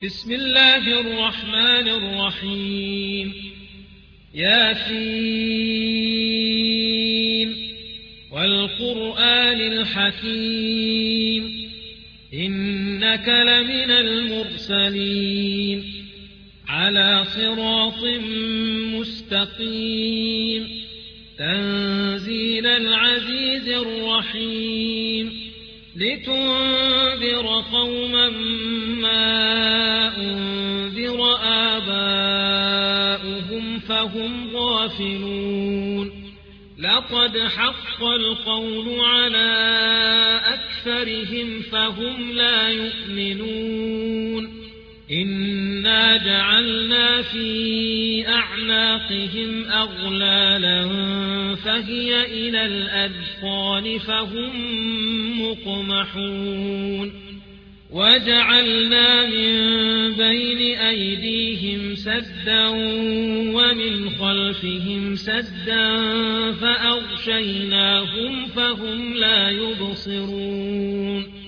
بسم الله الرحمن الرحيم. ياسين والقرآن الحكيم إنك لمن المرسلين على صراط مستقيم تنزيل العزيز الرحيم لتنذر قوما ما أنذر آباؤهم فهم غافلون لقد حق القول على أكثرهم فهم لا يؤمنون إنا جعلنا في أعناقهم أغلالا فهي إلى الأذقان فهم مقمحون وجعلنا من بين أيديهم سدا ومن خلفهم سدا فأغشيناهم فهم لا يبصرون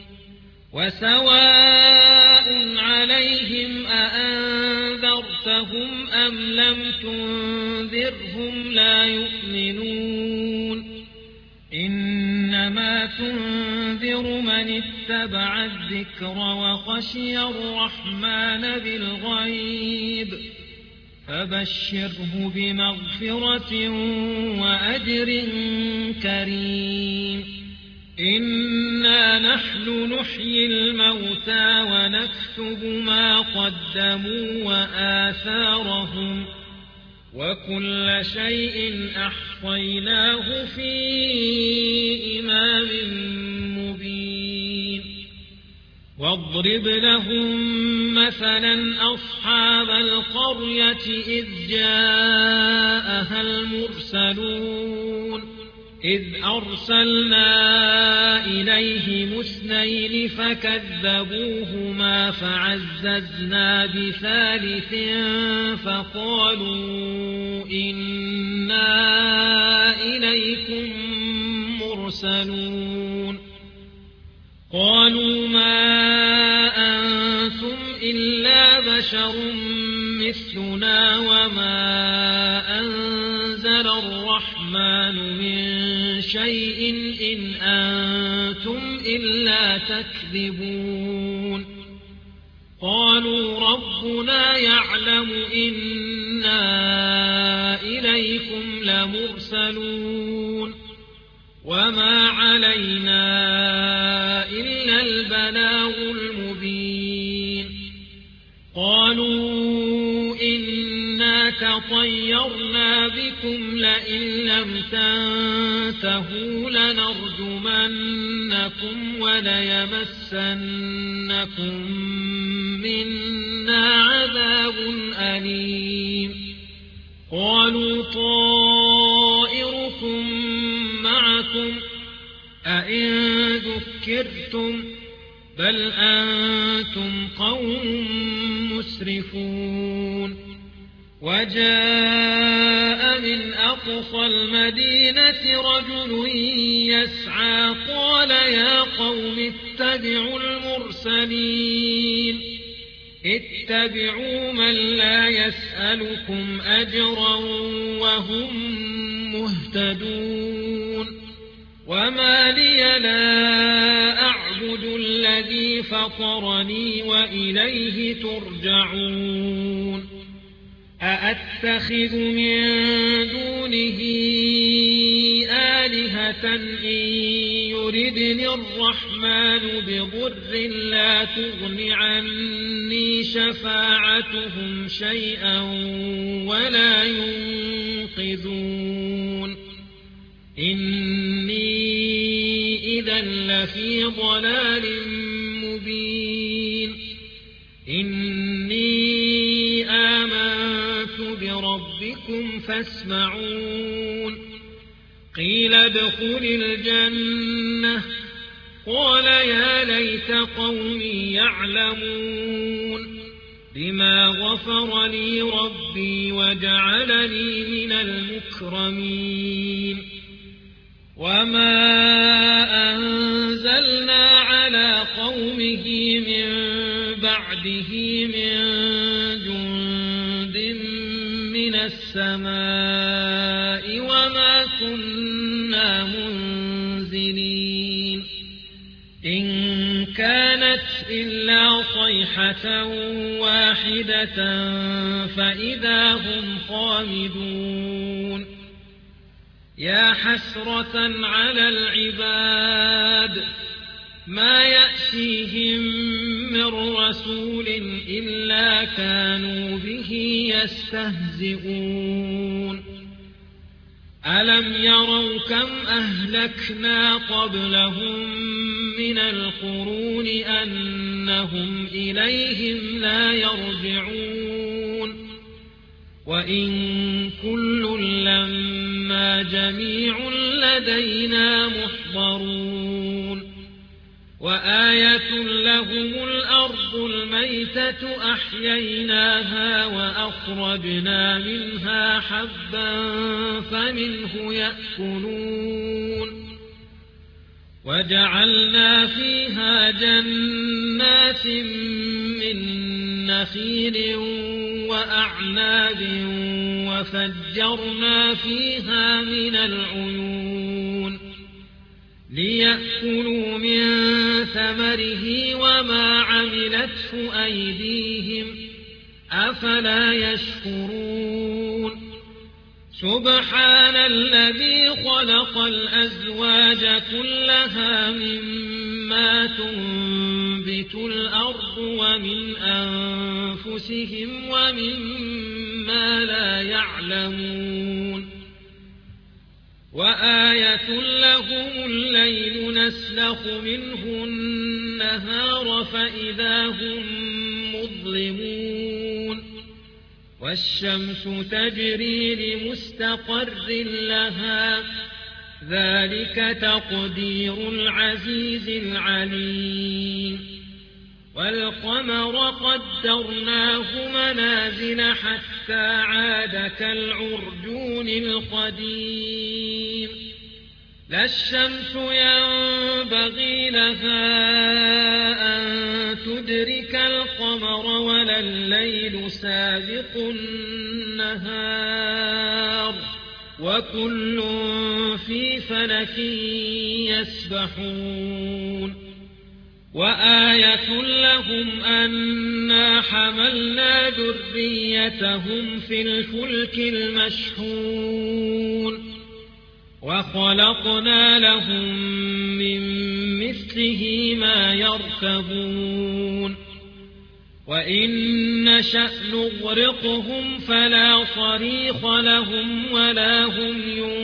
وسواء عليهم أأنذرتهم أم لم تنذرهم لا يؤمنون إنما تنذر من اتبع الذكر وخشي الرحمن بالغيب فبشره بمغفرة وأجر كريم إنا نحن نحيي الموتى ونكتب ما قدموا وآثارهم وكل شيء أحصيناه في إمام مبين واضرب لهم مثلا أصحاب القرية إذ جاءها المرسلون إذ أرسلنا إليهم اثنين فكذبوهما فعززنا بثالث فقالوا إنا إليكم مرسلون قالوا ما أنتم إلا بشر مثلنا وما أنزل الرحمن من شيء إن أنتم إلا تكذبون قالوا ربنا يعلم إنا إليكم لمرسلون وما علينا إلا البلاغ المبين قالوا إنا تطيرنا بكم لئن لم تنتهوا لنرجمنكم وليمسنكم منا عذاب أليم قالوا طائركم معكم أئن ذكرتم بل أنتم قوم مسرفون وجاء من أقصى المدينة رجل يسعى قال يا قوم اتبعوا المرسلين اتبعوا من لا يسألكم أجرا وهم مهتدون وما لي لا أعبد الذي فطرني وإليه ترجعون أأتخذ من دونه آلهة إن يردني الرحمن بضر لا تغن عني شفاعتهم شيئا ولا ينقذون إني إذا لفي ضلال مبين إني آمنت بربكم فاسمعون قيل ادخل الجنة قال يا ليت قومي يعلمون بما غفر لي ربي وجعلني من المكرمين وما أنزلنا على قومه من بعد به من جند من السماء وما كنا منزلين إن كانت إلا صيحة واحدة فإذا هم خامدون يا حسرة على العباد ما يأتيهم من رسول إلا كانوا به يستهزئون ألم يروا كم أهلكنا قبلهم من القرون أنهم إليهم لا يرجعون وإن كل لما جميع لدينا محضرون وآية لهم الأرض الميتة أحييناها وأخرجنا منها حبا فمنه يأكلون وجعلنا فيها جنات من نخيل وأعناب وفجرنا فيها من العيون ليأكلوا من ثمره وما عملته أيديهم أفلا يشكرون سبحان الذي خلق الأزواج كلها مما تنبت الأرض ومن أنفسهم ومما لا يعلمون وآية لهم الليل نسلخ منه النهار فإذا هم مظلمون والشمس تجري لمستقر لها ذلك تقدير العزيز العليم والقمر قدرناه منازل حتى عاد كالعرجون القديم لا الشمس ينبغي لها أن تدرك القمر ولا الليل سابق النهار وكل في فلك يسبحون وآية لهم أنا حملنا ذريتهم في الفلك المشحون وخلقنا لهم من مثله ما يركبون وإن نشأ نغرقهم فلا صريخ لهم ولا هم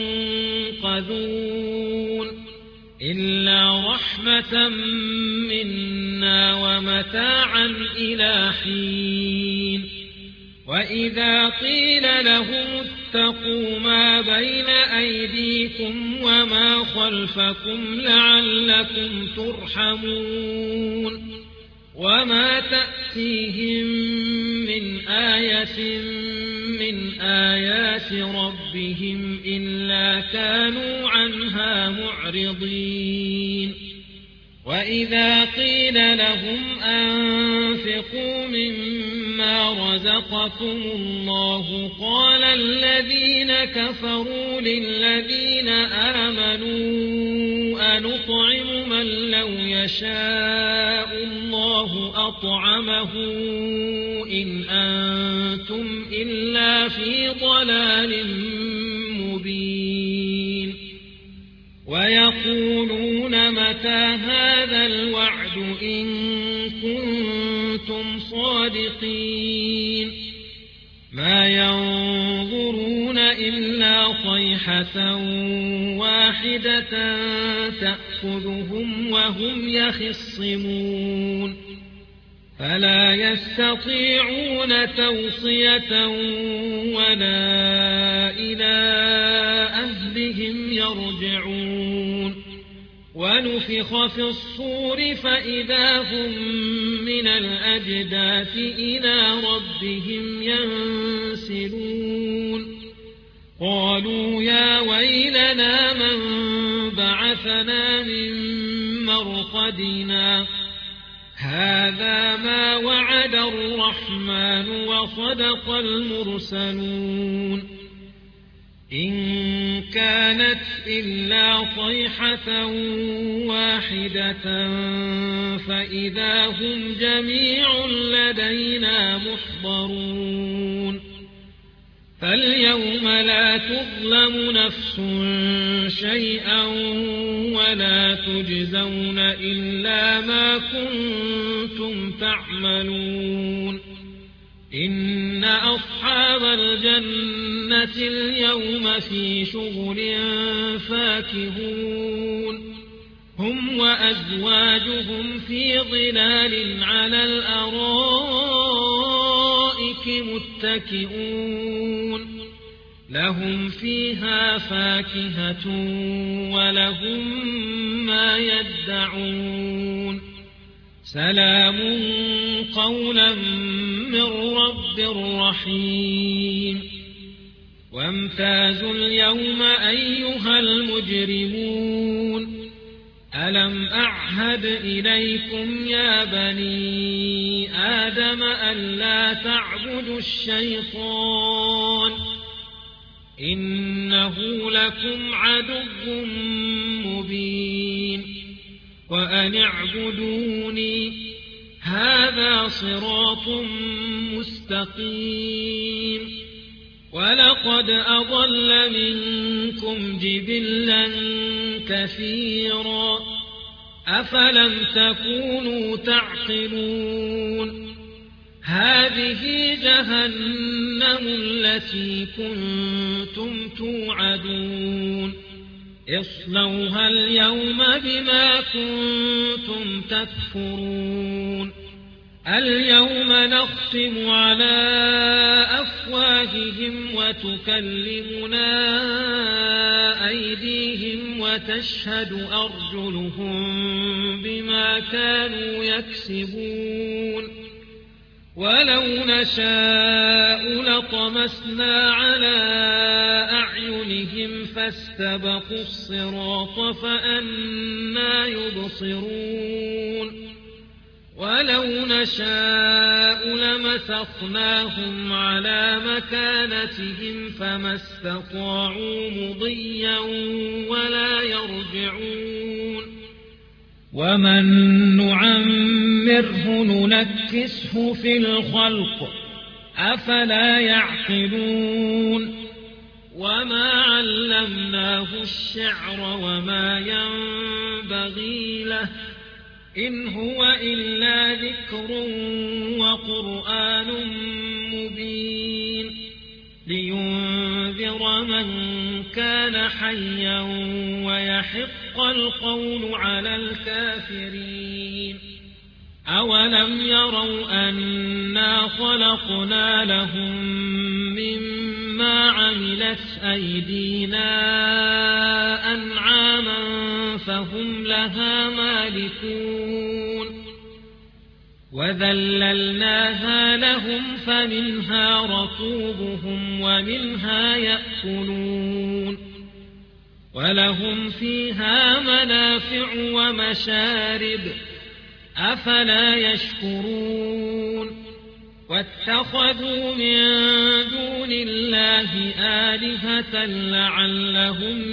ينقذون إلا رحمة منا ومتاعا إلى حين وإذا قيل لهم اتقوا ما بين أيديكم وما خلفكم لعلكم ترحمون وما تأتيهم من آية من آيات ربهم إلا كانوا عنها معرضين وإذا قيل لهم أنفقوا مما رزقكم الله قال الذين كفروا للذين آمنوا أنطعم من لو يشاء الله أطعمه إن أنتم إلا في ضلال مبين ويقولون متى هذا الوعد إن كنتم صادقين ما ينظرون إلا صيحة واحدة تأخذهم وهم يخصمون فلا يستطيعون توصية ولا إلى أهلهم يرجعون ونفخ في الصور فإذا هم من الأجداث إلى ربهم ينسلون قالوا يا ويلنا من بعثنا من مرقدنا هذا ما وعد الرحمن وصدق المرسلون إن كانت إلا صيحة واحدة فإذا هم جميع لدينا محضرون فاليوم لا تظلم نفس شيئا ولا تجزون إلا ما كنتم تعملون إن أصحاب الجنة اليوم في شغل فاكهون هم وأزواجهم في ظلال على الأرائك متكئون لهم فيها فاكهة ولهم ما يدعون سلام قولا من رب رحيم وامتازوا اليوم أيها المجرمون ألم أعهد إليكم يا بني آدم ألا تعبدوا الشيطان إنه لكم عدو مبين وأن اعبدوني هذا صراط مستقيم ولقد أضل منكم جبلا كثيرا أفلم تكونوا تعقلون هذه جهنم التي كنتم توعدون اصلوها اليوم بما كنتم تكفرون اليوم نختم على أفواههم وتكلمنا أيديهم وتشهد أرجلهم بما كانوا يكسبون ولو نشاء لطمسنا على أعينهم فاستبقوا الصراط فأنى يبصرون ولو نشاء لمسخناهم على مكانتهم فما استطاعوا مضيا ولا يرجعون ومن نعمره ننكسه في الخلق أفلا يعقلون وما علمناه الشعر وما ينبغي له إن هو إلا ذكر وقرآن مبين لينذر من كان حيا ويحق القول على الكافرين أولم يروا أنا خلقنا لهم مما عملت أيدينا أنعاما فهم لها مالكون وذللناها لهم فمنها ركوبهم ومنها يأكلون ولهم فيها منافع ومشارب أفلا يشكرون واتخذوا من دون الله آلهة لعلهم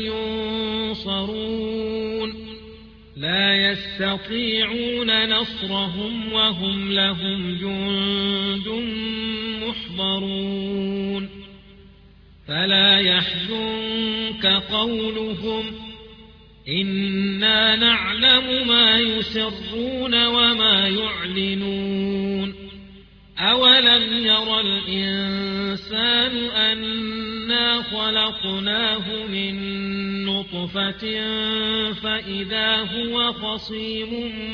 ينصرون لا يستطيعون نصرهم وهم لهم جند محضرون فلا يحزنك قولهم إنا نعلم ما يسرون وما يعلنون أولم ير الإنسان أنا خلقناه من نطفة فإذا هو خصيم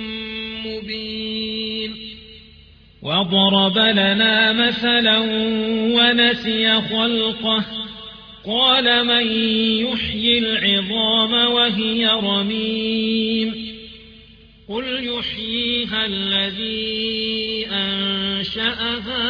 مبين وضرب لنا مثلا ونسي خلقه قال من يحيي العظام وهي رميم قل يحييها الذي أنشأها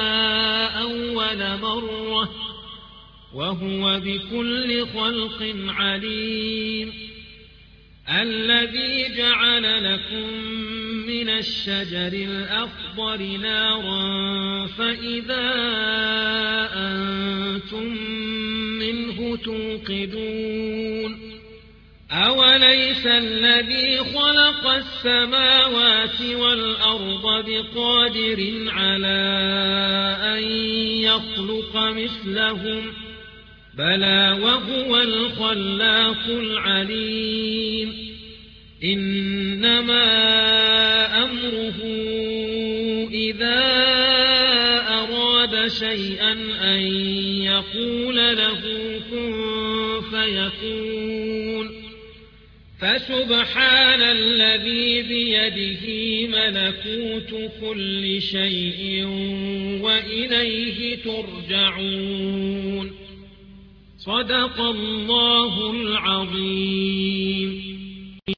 أول مرة وهو بكل خلق عليم الذي جعل لكم من الشجر الأخضر نارا فإذا أنتم منه توقدون أوليس الذي خلق السماوات والأرض بقادر على أن يخلق مثلهم بلى وهو الخلاق العليم إنما أمره إذا أراد شيئا أن يقول له كن فيكون فسبحان الذي بيده ملكوت كل شيء وإليه ترجعون صدق الله العظيم.